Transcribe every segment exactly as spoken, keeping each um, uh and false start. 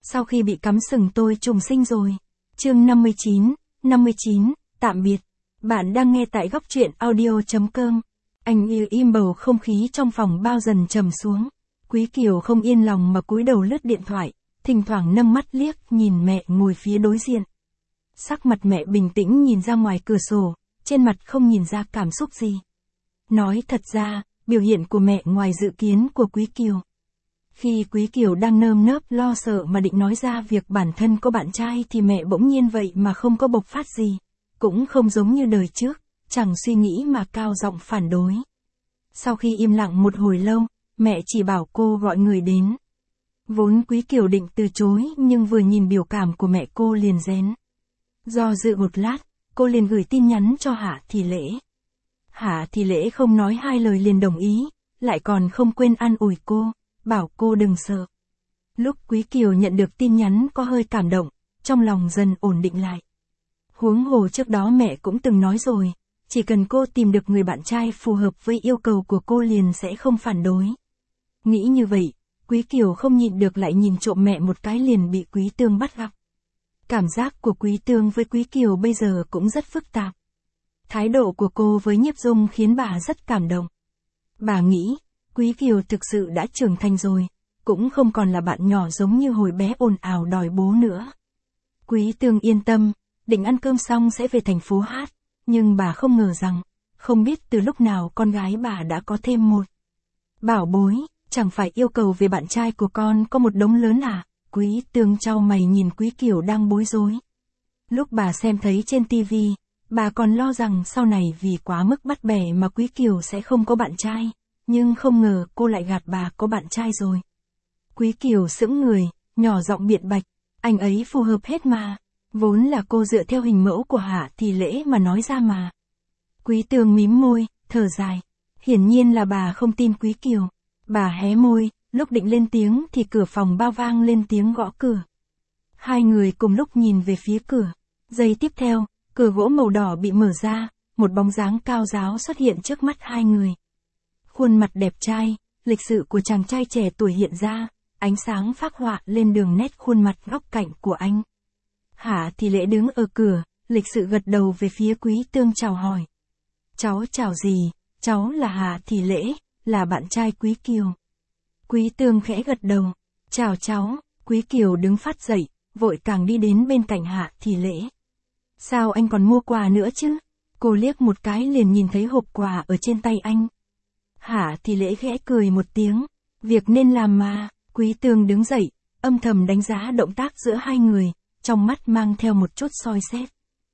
Sau khi bị cắm sừng tôi trùng sinh rồi. Chương năm mươi chín, năm mươi chín, tạm biệt. Bạn đang nghe tại góc truyện audio.com. Anh yêu im bầu không khí trong phòng bao dần trầm xuống. Quý Kiều không yên lòng mà cúi đầu lướt điện thoại, thỉnh thoảng nâng mắt liếc nhìn mẹ ngồi phía đối diện. Sắc mặt mẹ bình tĩnh nhìn ra ngoài cửa sổ, trên mặt không nhìn ra cảm xúc gì. Nói thật ra, biểu hiện của mẹ ngoài dự kiến của Quý Kiều. Khi Quý Kiều đang nơm nớp lo sợ mà định nói ra việc bản thân có bạn trai thì mẹ bỗng nhiên vậy mà không có bộc phát gì. Cũng không giống như đời trước, chẳng suy nghĩ mà cao giọng phản đối. Sau khi im lặng một hồi lâu, mẹ chỉ bảo cô gọi người đến. Vốn Quý Kiều định từ chối nhưng vừa nhìn biểu cảm của mẹ cô liền rén. Do dự một lát, cô liền gửi tin nhắn cho Hạ Thị Lễ. Hạ Thị Lễ không nói hai lời liền đồng ý, lại còn không quên an ủi cô, bảo cô đừng sợ. Lúc Quý Kiều nhận được tin nhắn có hơi cảm động, trong lòng dần ổn định lại. Huống hồ trước đó mẹ cũng từng nói rồi, chỉ cần cô tìm được người bạn trai phù hợp với yêu cầu của cô liền sẽ không phản đối. Nghĩ như vậy, Quý Kiều không nhịn được lại nhìn trộm mẹ một cái liền bị Quý Tương bắt gặp. Cảm giác của Quý Tương với Quý Kiều bây giờ cũng rất phức tạp. Thái độ của cô với Nhiếp Dung khiến bà rất cảm động. Bà nghĩ, Quý Kiều thực sự đã trưởng thành rồi, cũng không còn là bạn nhỏ giống như hồi bé ồn ào đòi bố nữa. Quý Tương yên tâm, định ăn cơm xong sẽ về thành phố hát, nhưng bà không ngờ rằng, không biết từ lúc nào con gái bà đã có thêm một bảo bối, chẳng phải yêu cầu về bạn trai của con có một đống lớn à? Quý Tương chau mày nhìn Quý Kiều đang bối rối. Lúc bà xem thấy trên tivi, bà còn lo rằng sau này vì quá mức bắt bẻ mà Quý Kiều sẽ không có bạn trai, nhưng không ngờ cô lại gạt bà có bạn trai rồi. Quý Kiều sững người, nhỏ giọng biện bạch, anh ấy phù hợp hết mà, vốn là cô dựa theo hình mẫu của Hạ Thị Lễ mà nói ra mà. Quý Tương mím môi, thở dài, hiển nhiên là bà không tin Quý Kiều. Bà hé môi, lúc định lên tiếng thì cửa phòng bao vang lên tiếng gõ cửa. Hai người cùng lúc nhìn về phía cửa. Giây tiếp theo, cửa gỗ màu đỏ bị mở ra, một bóng dáng cao ráo xuất hiện trước mắt hai người. Khuôn mặt đẹp trai, lịch sự của chàng trai trẻ tuổi hiện ra, ánh sáng phác họa lên đường nét khuôn mặt góc cạnh của anh. Hạ Thị Lễ đứng ở cửa, lịch sự gật đầu về phía Quý Tương chào hỏi. Cháu chào gì, cháu là Hạ Thị Lễ, là bạn trai Quý Kiều. Quý Tương khẽ gật đầu, chào cháu. Quý Kiều đứng phát dậy, vội càng đi đến bên cạnh Hạ Thị Lễ. Sao anh còn mua quà nữa chứ? Cô liếc một cái liền nhìn thấy hộp quà ở trên tay anh. Hạ Thị Lễ khẽ cười một tiếng, việc nên làm mà. Quý Tương đứng dậy, âm thầm đánh giá động tác giữa hai người, trong mắt mang theo một chút soi xét.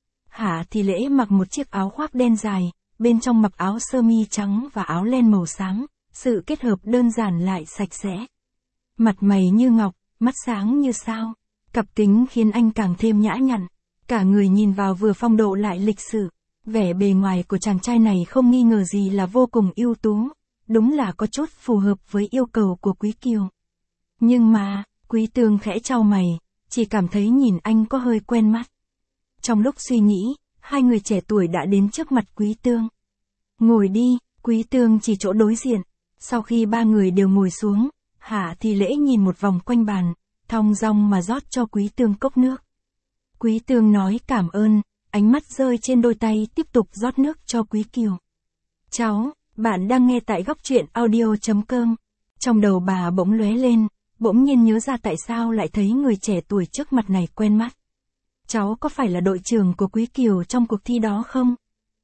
Hạ Thị Lễ mặc một chiếc áo khoác đen dài, bên trong mặc áo sơ mi trắng và áo len màu xám, sự kết hợp đơn giản lại sạch sẽ. Mặt mày như ngọc, mắt sáng như sao, cặp kính khiến anh càng thêm nhã nhặn, cả người nhìn vào vừa phong độ lại lịch sự. Vẻ bề ngoài của chàng trai này không nghi ngờ gì là vô cùng ưu tú, đúng là có chút phù hợp với yêu cầu của Quý Kiều. Nhưng mà, Quý Tương khẽ chau mày, chỉ cảm thấy nhìn anh có hơi quen mắt. Trong lúc suy nghĩ, hai người trẻ tuổi đã đến trước mặt Quý Tương. Ngồi đi, Quý Tương chỉ chỗ đối diện. Sau khi ba người đều ngồi xuống, Hạ Thị Lễ nhìn một vòng quanh bàn, thong dong mà rót cho Quý Tương cốc nước. Quý Tương nói cảm ơn, ánh mắt rơi trên đôi tay tiếp tục rót nước cho Quý Kiều. Cháu, bạn đang nghe tại góc truyện audio.com. Trong đầu bà bỗng lóe lên, bỗng nhiên nhớ ra tại sao lại thấy người trẻ tuổi trước mặt này quen mắt. Cháu có phải là đội trưởng của Quý Kiều trong cuộc thi đó không?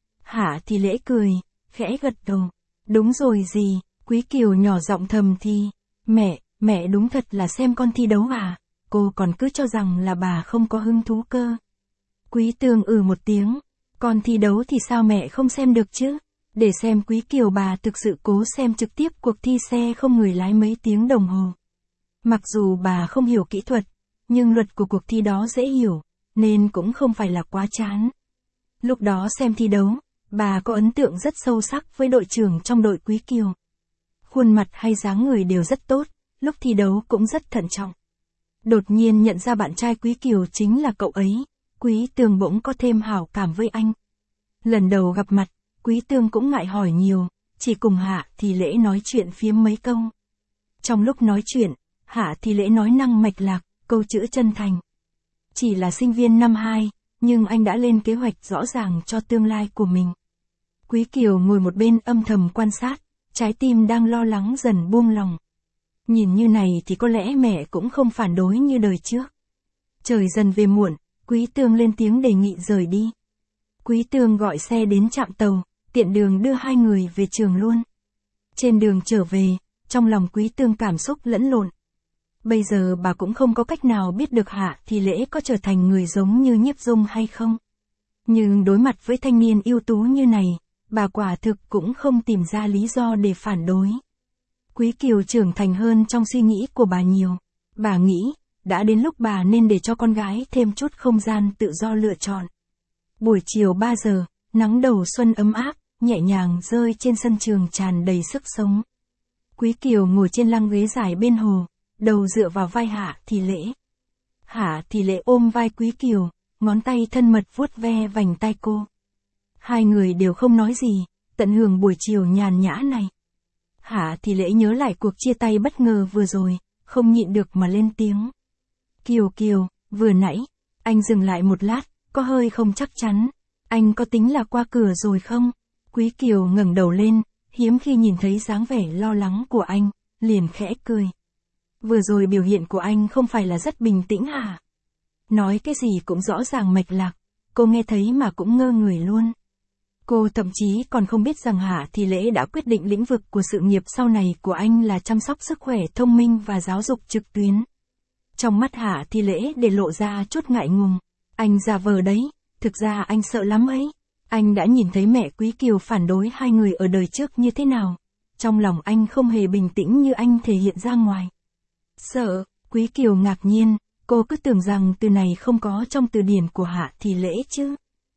Hạ Thị Lễ cười, khẽ gật đầu. Đúng rồi gì, Quý Kiều nhỏ giọng thầm thì. Mẹ, mẹ đúng thật là xem con thi đấu à? Cô còn cứ cho rằng là bà không có hứng thú cơ. Quý Tương ừ một tiếng. Con thi đấu thì sao mẹ không xem được chứ? Để xem Quý Kiều bà thực sự cố xem trực tiếp cuộc thi xe không người lái mấy tiếng đồng hồ. Mặc dù bà không hiểu kỹ thuật, nhưng luật của cuộc thi đó dễ hiểu, nên cũng không phải là quá chán. Lúc đó xem thi đấu, bà có ấn tượng rất sâu sắc với đội trưởng trong đội Quý Kiều. Khuôn mặt hay dáng người đều rất tốt, lúc thi đấu cũng rất thận trọng. Đột nhiên nhận ra bạn trai Quý Kiều chính là cậu ấy, Quý Tương bỗng có thêm hảo cảm với anh. Lần đầu gặp mặt, Quý Tương cũng ngại hỏi nhiều, chỉ cùng Hạ Thị Lễ nói chuyện phiếm mấy câu. Trong lúc nói chuyện, Hạ Thị Lễ nói năng mạch lạc, câu chữ chân thành. Chỉ là sinh viên năm hai, nhưng anh đã lên kế hoạch rõ ràng cho tương lai của mình. Quý Kiều ngồi một bên âm thầm quan sát, trái tim đang lo lắng dần buông lòng. Nhìn như này thì có lẽ mẹ cũng không phản đối như đời trước. Trời dần về muộn, Quý Tường lên tiếng đề nghị rời đi. Quý Tường gọi xe đến trạm tàu, tiện đường đưa hai người về trường luôn. Trên đường trở về, trong lòng Quý Tường cảm xúc lẫn lộn. Bây giờ bà cũng không có cách nào biết được Hạ Thị Lễ có trở thành người giống như Nhiếp Dung hay không. Nhưng đối mặt với thanh niên ưu tú như này, bà quả thực cũng không tìm ra lý do để phản đối. Quý Kiều trưởng thành hơn trong suy nghĩ của bà nhiều. Bà nghĩ, đã đến lúc bà nên để cho con gái thêm chút không gian tự do lựa chọn. Buổi chiều ba giờ, nắng đầu xuân ấm áp, nhẹ nhàng rơi trên sân trường tràn đầy sức sống. Quý Kiều ngồi trên lăng ghế dài bên hồ, đầu dựa vào vai Hạ Thị Lễ. Hạ Thị Lễ ôm vai Quý Kiều, ngón tay thân mật vuốt ve vành tai cô. Hai người đều không nói gì, tận hưởng buổi chiều nhàn nhã này. Hạ Thị Lễ nhớ lại cuộc chia tay bất ngờ vừa rồi, không nhịn được mà lên tiếng. Kiều Kiều, vừa nãy, anh dừng lại một lát, có hơi không chắc chắn. Anh có tính là qua cửa rồi không? Quý Kiều ngẩng đầu lên, hiếm khi nhìn thấy dáng vẻ lo lắng của anh, liền khẽ cười. Vừa rồi biểu hiện của anh không phải là rất bình tĩnh hả? Nói cái gì cũng rõ ràng mạch lạc, cô nghe thấy mà cũng ngơ người luôn. Cô thậm chí còn không biết rằng Hạ Thị Lễ đã quyết định lĩnh vực của sự nghiệp sau này của anh là chăm sóc sức khỏe thông minh và giáo dục trực tuyến. Trong mắt Hạ Thị Lễ để lộ ra chút ngại ngùng. Anh giả vờ đấy, thực ra anh sợ lắm ấy. Anh đã nhìn thấy mẹ Quý Kiều phản đối hai người ở đời trước như thế nào. Trong lòng anh không hề bình tĩnh như anh thể hiện ra ngoài. Sợ, Quý Kiều ngạc nhiên, cô cứ tưởng rằng từ này không có trong từ điển của Hạ Thị Lễ chứ.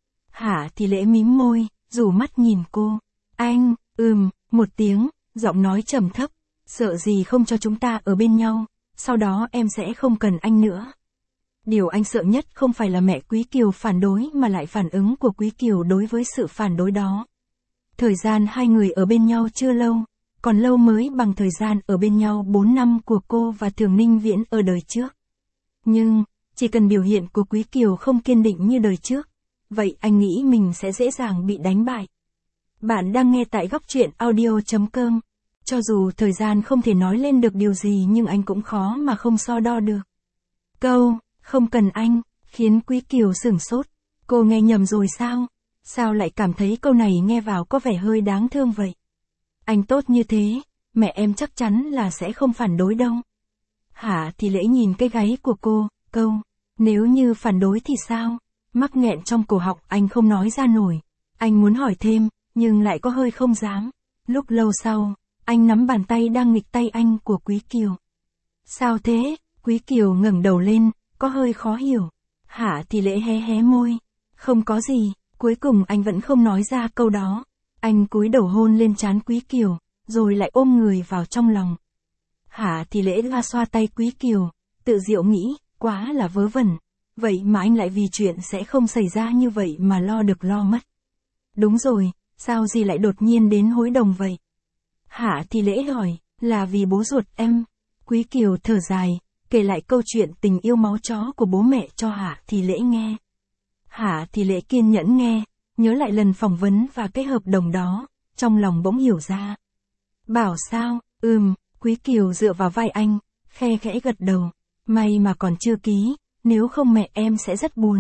Hạ Thị Lễ mím môi, rủ mắt nhìn cô. Anh, ừm, một tiếng, giọng nói trầm thấp, sợ gì không cho chúng ta ở bên nhau, sau đó em sẽ không cần anh nữa. Điều anh sợ nhất không phải là mẹ Quý Kiều phản đối mà lại phản ứng của Quý Kiều đối với sự phản đối đó. Thời gian hai người ở bên nhau chưa lâu, còn lâu mới bằng thời gian ở bên nhau bốn năm của cô và Thường Ninh Viễn ở đời trước. Nhưng, chỉ cần biểu hiện của Quý Kiều không kiên định như đời trước, vậy anh nghĩ mình sẽ dễ dàng bị đánh bại. Bạn đang nghe tại góc truyện audio chấm com. Cho dù thời gian không thể nói lên được điều gì nhưng anh cũng khó mà không so đo được. Câu, không cần anh, khiến Quý Kiều sửng sốt. Cô nghe nhầm rồi sao? Sao lại cảm thấy câu này nghe vào có vẻ hơi đáng thương vậy? Anh tốt như thế, mẹ em chắc chắn là sẽ không phản đối đâu. Hạ Thị Lễ nhìn cái gáy của cô, câu, nếu như phản đối thì sao? Mắc nghẹn trong cổ họng anh không nói ra nổi. Anh muốn hỏi thêm, nhưng lại có hơi không dám. Lúc lâu sau, anh nắm bàn tay đang nghịch tay anh của Quý Kiều. Sao thế? Quý Kiều ngẩng đầu lên, có hơi khó hiểu. Hạ Thị Lễ hé hé môi. Không có gì, cuối cùng anh vẫn không nói ra câu đó. Anh cúi đầu hôn lên trán Quý Kiều, rồi lại ôm người vào trong lòng. Hạ Thị Lễ xoa xoa tay Quý Kiều, tự diệu nghĩ, quá là vớ vẩn. Vậy mà anh lại vì chuyện sẽ không xảy ra như vậy mà lo được lo mất. Đúng rồi, sao gì lại đột nhiên đến hối đồng vậy? Hạ Thị Lễ hỏi, là vì bố ruột em. Quý Kiều thở dài, kể lại câu chuyện tình yêu máu chó của bố mẹ cho Hạ Thị Lễ nghe. Hạ Thị Lễ kiên nhẫn nghe, nhớ lại lần phỏng vấn và cái hợp đồng đó, trong lòng bỗng hiểu ra. Bảo sao, ừm, Quý Kiều dựa vào vai anh, khe khẽ gật đầu, may mà còn chưa ký, nếu không mẹ em sẽ rất buồn.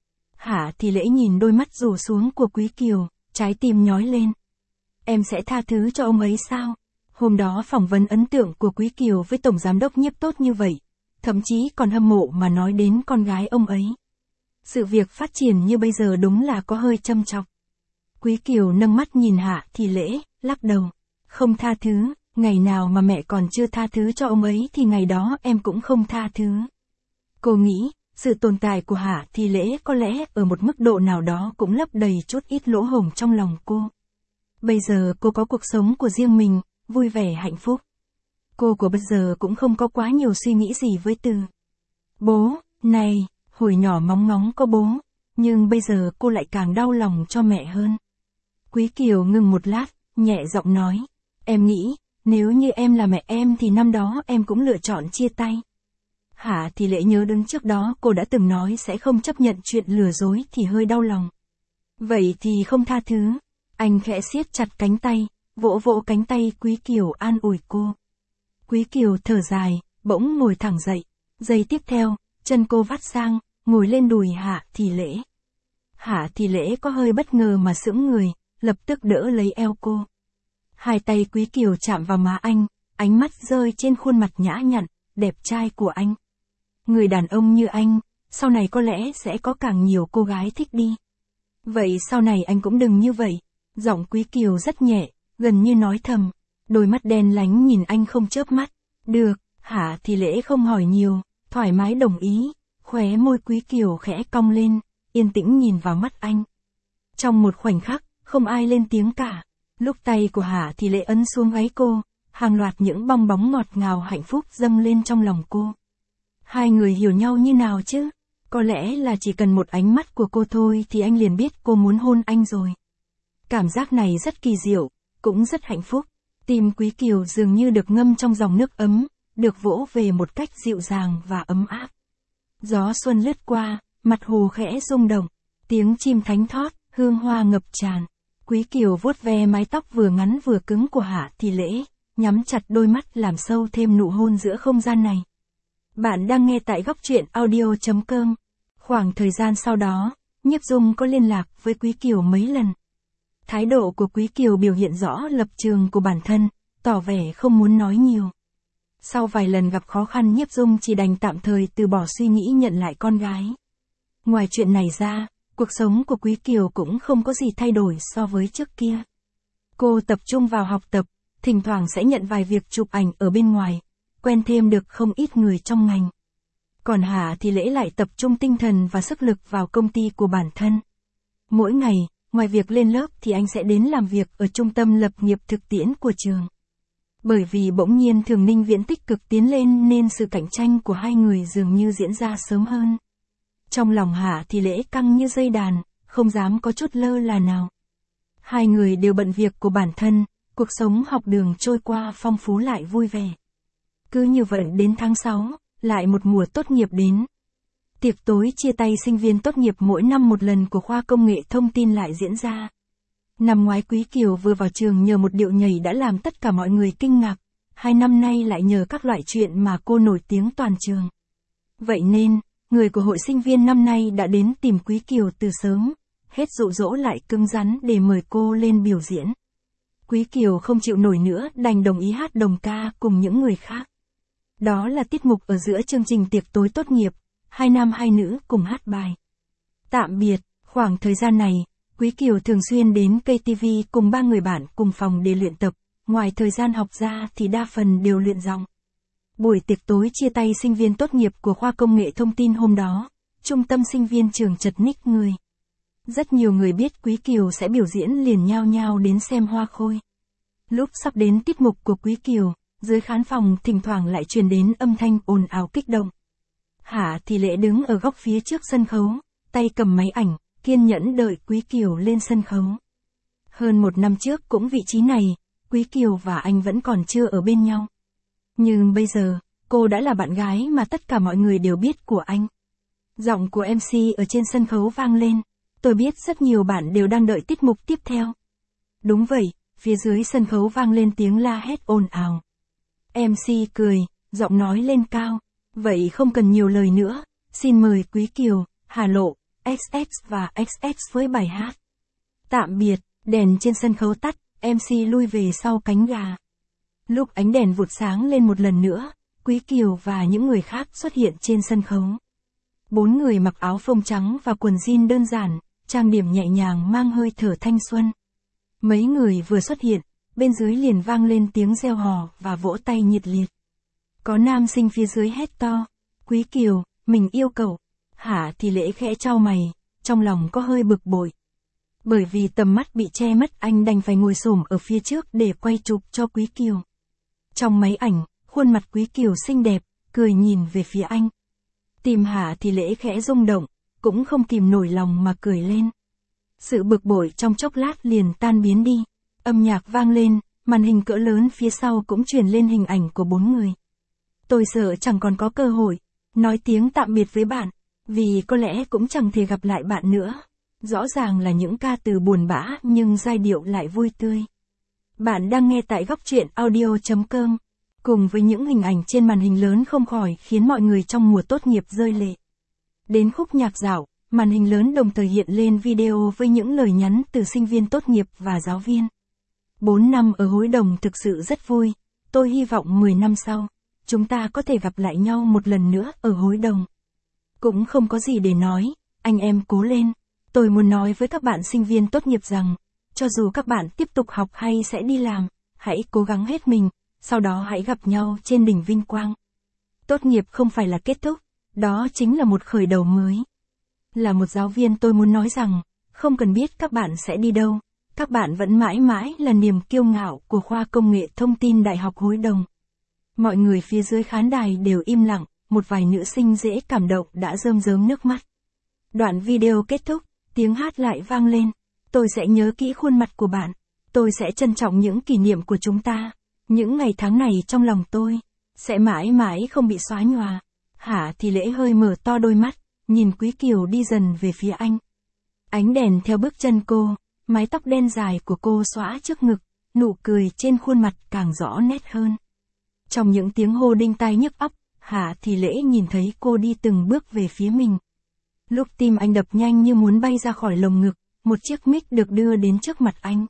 Hạ Thị Lễ nhìn đôi mắt rủ xuống của Quý Kiều, trái tim nhói lên. Em sẽ tha thứ cho ông ấy sao? Hôm đó phỏng vấn ấn tượng của Quý Kiều với Tổng Giám đốc Nhiếp tốt như vậy, thậm chí còn hâm mộ mà nói đến con gái ông ấy. Sự việc phát triển như bây giờ đúng là có hơi châm chọc. Quý Kiều nâng mắt nhìn Hạ Thị Lễ, lắc đầu. Không tha thứ, ngày nào mà mẹ còn chưa tha thứ cho ông ấy thì ngày đó em cũng không tha thứ. Cô nghĩ, sự tồn tại của Hạ Thị Lễ có lẽ ở một mức độ nào đó cũng lấp đầy chút ít lỗ hổng trong lòng cô. Bây giờ cô có cuộc sống của riêng mình, vui vẻ hạnh phúc. Cô của bây giờ cũng không có quá nhiều suy nghĩ gì với từ bố, này, hồi nhỏ móng ngóng có bố, nhưng bây giờ cô lại càng đau lòng cho mẹ hơn. Quý Kiều ngừng một lát, nhẹ giọng nói, em nghĩ, nếu như em là mẹ em thì năm đó em cũng lựa chọn chia tay. Hạ Thị Lễ nhớ đến trước đó cô đã từng nói sẽ không chấp nhận chuyện lừa dối thì hơi đau lòng. Vậy thì không tha thứ. Anh khẽ siết chặt cánh tay, vỗ vỗ cánh tay Quý Kiều an ủi cô. Quý Kiều thở dài, bỗng ngồi thẳng dậy. Giây tiếp theo, chân cô vắt sang, ngồi lên đùi Hạ Thị Lễ. Hạ Thị Lễ có hơi bất ngờ mà sững người, lập tức đỡ lấy eo cô. Hai tay Quý Kiều chạm vào má anh, ánh mắt rơi trên khuôn mặt nhã nhặn, đẹp trai của anh. Người đàn ông như anh, sau này có lẽ sẽ có càng nhiều cô gái thích đi. Vậy sau này anh cũng đừng như vậy. Giọng Quý Kiều rất nhẹ, gần như nói thầm. Đôi mắt đen lánh nhìn anh không chớp mắt. Được, Hạ Thị Lễ không hỏi nhiều, thoải mái đồng ý. Khóe môi Quý Kiều khẽ cong lên, yên tĩnh nhìn vào mắt anh. Trong một khoảnh khắc, không ai lên tiếng cả. Lúc tay của Hạ Thị Lễ ấn xuống gáy cô, hàng loạt những bong bóng ngọt ngào hạnh phúc dâng lên trong lòng cô. Hai người hiểu nhau như nào chứ? Có lẽ là chỉ cần một ánh mắt của cô thôi thì anh liền biết cô muốn hôn anh rồi. Cảm giác này rất kỳ diệu, cũng rất hạnh phúc. Tim Quý Kiều dường như được ngâm trong dòng nước ấm, được vỗ về một cách dịu dàng và ấm áp. Gió xuân lướt qua, mặt hồ khẽ rung động, tiếng chim thánh thót, hương hoa ngập tràn. Quý Kiều vuốt ve mái tóc vừa ngắn vừa cứng của Hạ Thị Lễ, nhắm chặt đôi mắt làm sâu thêm nụ hôn giữa không gian này. Bạn đang nghe tại góc truyện audio chấm com. Khoảng thời gian sau đó, Nhiếp Dung có liên lạc với Quý Kiều mấy lần. Thái độ của Quý Kiều biểu hiện rõ lập trường của bản thân, tỏ vẻ không muốn nói nhiều. Sau vài lần gặp khó khăn Nhiếp Dung chỉ đành tạm thời từ bỏ suy nghĩ nhận lại con gái. Ngoài chuyện này ra, cuộc sống của Quý Kiều cũng không có gì thay đổi so với trước kia. Cô tập trung vào học tập, thỉnh thoảng sẽ nhận vài việc chụp ảnh ở bên ngoài, quen thêm được không ít người trong ngành. Còn Hạ Thị Lễ lại tập trung tinh thần và sức lực vào công ty của bản thân. Mỗi ngày, ngoài việc lên lớp thì anh sẽ đến làm việc ở trung tâm lập nghiệp thực tiễn của trường. Bởi vì bỗng nhiên Thường Ninh Viễn tích cực tiến lên nên sự cạnh tranh của hai người dường như diễn ra sớm hơn. Trong lòng Hạ Thị Lễ căng như dây đàn, không dám có chút lơ là nào. Hai người đều bận việc của bản thân, cuộc sống học đường trôi qua phong phú lại vui vẻ. Cứ như vậy đến tháng sáu, lại một mùa tốt nghiệp đến. Tiệc tối chia tay sinh viên tốt nghiệp mỗi năm một lần của khoa công nghệ thông tin lại diễn ra. Năm ngoái Quý Kiều vừa vào trường nhờ một điệu nhảy đã làm tất cả mọi người kinh ngạc. Hai năm nay lại nhờ các loại chuyện mà cô nổi tiếng toàn trường. Vậy nên, người của hội sinh viên năm nay đã đến tìm Quý Kiều từ sớm, hết dụ dỗ lại cứng rắn để mời cô lên biểu diễn. Quý Kiều không chịu nổi nữa đành đồng ý hát đồng ca cùng những người khác. Đó là tiết mục ở giữa chương trình tiệc tối tốt nghiệp, hai nam hai nữ cùng hát bài Tạm Biệt. Khoảng thời gian này, Quý Kiều thường xuyên đến ca tê vê cùng ba người bạn cùng phòng để luyện tập, ngoài thời gian học ra thì đa phần đều luyện giọng. Buổi tiệc tối chia tay sinh viên tốt nghiệp của khoa công nghệ thông tin hôm đó, trung tâm sinh viên trường chật ních người. Rất nhiều người biết Quý Kiều sẽ biểu diễn liền nhao nhao đến xem hoa khôi. Lúc sắp đến tiết mục của Quý Kiều, dưới khán phòng thỉnh thoảng lại truyền đến âm thanh ồn ào kích động. Hạ Thị Lễ đứng ở góc phía trước sân khấu, tay cầm máy ảnh, kiên nhẫn đợi Quý Kiều lên sân khấu. Hơn một năm trước cũng vị trí này, Quý Kiều và anh vẫn còn chưa ở bên nhau. Nhưng bây giờ, cô đã là bạn gái mà tất cả mọi người đều biết của anh. Giọng của em xê ở trên sân khấu vang lên. Tôi biết rất nhiều bạn đều đang đợi tiết mục tiếp theo. Đúng vậy, phía dưới sân khấu vang lên tiếng la hét ồn ào. em xê cười, giọng nói lên cao. Vậy không cần nhiều lời nữa, xin mời Quý Kiều, Hà Lộ, ích ích và ích ích với bài hát Tạm Biệt. Đèn trên sân khấu tắt, em xê lui về sau cánh gà. Lúc ánh đèn vụt sáng lên một lần nữa, Quý Kiều và những người khác xuất hiện trên sân khấu. Bốn người mặc áo phông trắng và quần jean đơn giản, trang điểm nhẹ nhàng mang hơi thở thanh xuân. Mấy người vừa xuất hiện, bên dưới liền vang lên tiếng reo hò và vỗ tay nhiệt liệt. Có nam sinh phía dưới hét to, Quý Kiều, mình yêu cậu. Hạ Thị Lễ khẽ chau mày, trong lòng có hơi bực bội. Bởi vì tầm mắt bị che mất anh đành phải ngồi xổm ở phía trước để quay chụp cho Quý Kiều. Trong máy ảnh, khuôn mặt Quý Kiều xinh đẹp, cười nhìn về phía anh. Tim Hạ Thị Lễ khẽ rung động, cũng không kìm nổi lòng mà cười lên. Sự bực bội trong chốc lát liền tan biến đi. Âm nhạc vang lên, màn hình cỡ lớn phía sau cũng truyền lên hình ảnh của bốn người. Tôi sợ chẳng còn có cơ hội. nói tiếng tạm biệt với bạn, vì có lẽ cũng chẳng thể gặp lại bạn nữa. Rõ ràng là những ca từ buồn bã nhưng giai điệu lại vui tươi. Bạn đang nghe tại góc truyện audio chấm com. Cùng với những hình ảnh trên màn hình lớn không khỏi khiến mọi người trong mùa tốt nghiệp rơi lệ. Đến khúc nhạc dạo, màn hình lớn đồng thời hiện lên video với những lời nhắn từ sinh viên tốt nghiệp và giáo viên. Bốn năm ở Hối Đồng thực sự rất vui, tôi hy vọng mười năm sau, chúng ta có thể gặp lại nhau một lần nữa ở Hối Đồng. Cũng không có gì để nói, anh em cố lên. Tôi muốn nói với các bạn sinh viên tốt nghiệp rằng, cho dù các bạn tiếp tục học hay sẽ đi làm, hãy cố gắng hết mình, sau đó hãy gặp nhau trên đỉnh vinh quang. Tốt nghiệp không phải là kết thúc, đó chính là một khởi đầu mới. Là một giáo viên tôi muốn nói rằng, không cần biết các bạn sẽ đi đâu, các bạn vẫn mãi mãi là niềm kiêu ngạo của khoa Công nghệ Thông tin Đại học Hối Đồng. Mọi người phía dưới khán đài đều im lặng, một vài nữ sinh dễ cảm động đã rơm rớm nước mắt. Đoạn video kết thúc, tiếng hát lại vang lên. Tôi sẽ nhớ kỹ khuôn mặt của bạn. Tôi sẽ trân trọng những kỷ niệm của chúng ta. Những ngày tháng này trong lòng tôi, sẽ mãi mãi không bị xóa nhòa. Hả thì Lễ hơi mở to đôi mắt, nhìn Quý Kiều đi dần về phía anh. Ánh đèn theo bước chân cô, mái tóc đen dài của cô xõa trước ngực, nụ cười trên khuôn mặt càng rõ nét hơn. Trong những tiếng hô đinh tai nhức óc, Hả thì Lễ nhìn thấy cô đi từng bước về phía mình. Lúc tim anh đập nhanh như muốn bay ra khỏi lồng ngực, một chiếc mic được đưa đến trước mặt anh.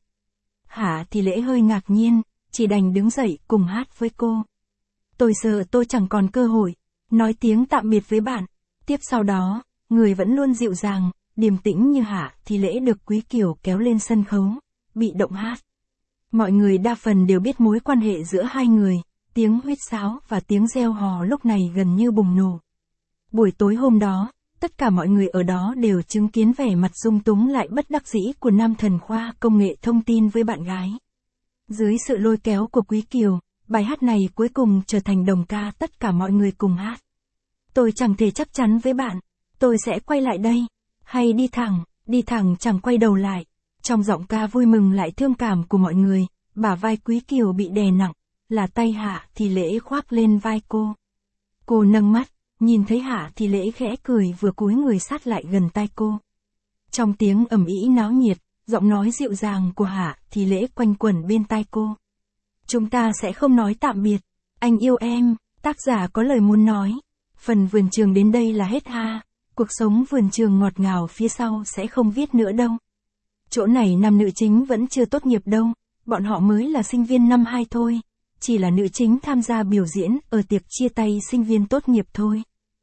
Hả thì Lễ hơi ngạc nhiên, chỉ đành đứng dậy cùng hát với cô. Tôi sợ tôi chẳng còn cơ hội, nói tiếng tạm biệt với bạn. Tiếp sau đó, người vẫn luôn dịu dàng, điềm tĩnh như Hả thì Lễ được Quý Kiều kéo lên sân khấu, bị động hát. Mọi người đa phần đều biết mối quan hệ giữa hai người, tiếng huýt sáo và tiếng reo hò lúc này gần như bùng nổ. Buổi tối hôm đó, tất cả mọi người ở đó đều chứng kiến vẻ mặt dung túng lại bất đắc dĩ của nam thần khoa Công nghệ Thông tin với bạn gái. Dưới sự lôi kéo của Quý Kiều, bài hát này cuối cùng trở thành đồng ca tất cả mọi người cùng hát. Tôi chẳng thể chắc chắn với bạn, tôi sẽ quay lại đây, hay đi thẳng, đi thẳng chẳng quay đầu lại. Trong giọng ca vui mừng lại thương cảm của mọi người, bả vai Quý Kiều bị đè nặng, là tay Hả thì Lễ khoác lên vai cô. Cô nâng mắt, nhìn thấy Hả thì Lễ khẽ cười vừa cúi người sát lại gần tai cô. Trong tiếng ầm ĩ náo nhiệt, giọng nói dịu dàng của Hả thì Lễ quanh quẩn bên tai cô. Chúng ta sẽ không nói tạm biệt, anh yêu em, tác giả có lời muốn nói. Phần vườn trường đến đây là hết ha, cuộc sống vườn trường ngọt ngào phía sau sẽ không viết nữa đâu. Chỗ này nam nữ chính vẫn chưa tốt nghiệp đâu, bọn họ mới là sinh viên năm hai thôi. Chỉ là nữ chính tham gia biểu diễn ở tiệc chia tay sinh viên tốt nghiệp thôi.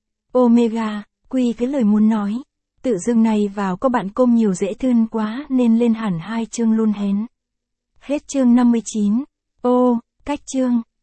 Omega, quy cái lời muốn nói. Tự dưng này vào có bạn công nhiều dễ thương quá nên lên hẳn hai chương luôn hén. Hết chương năm mươi chín. Ô, cách chương.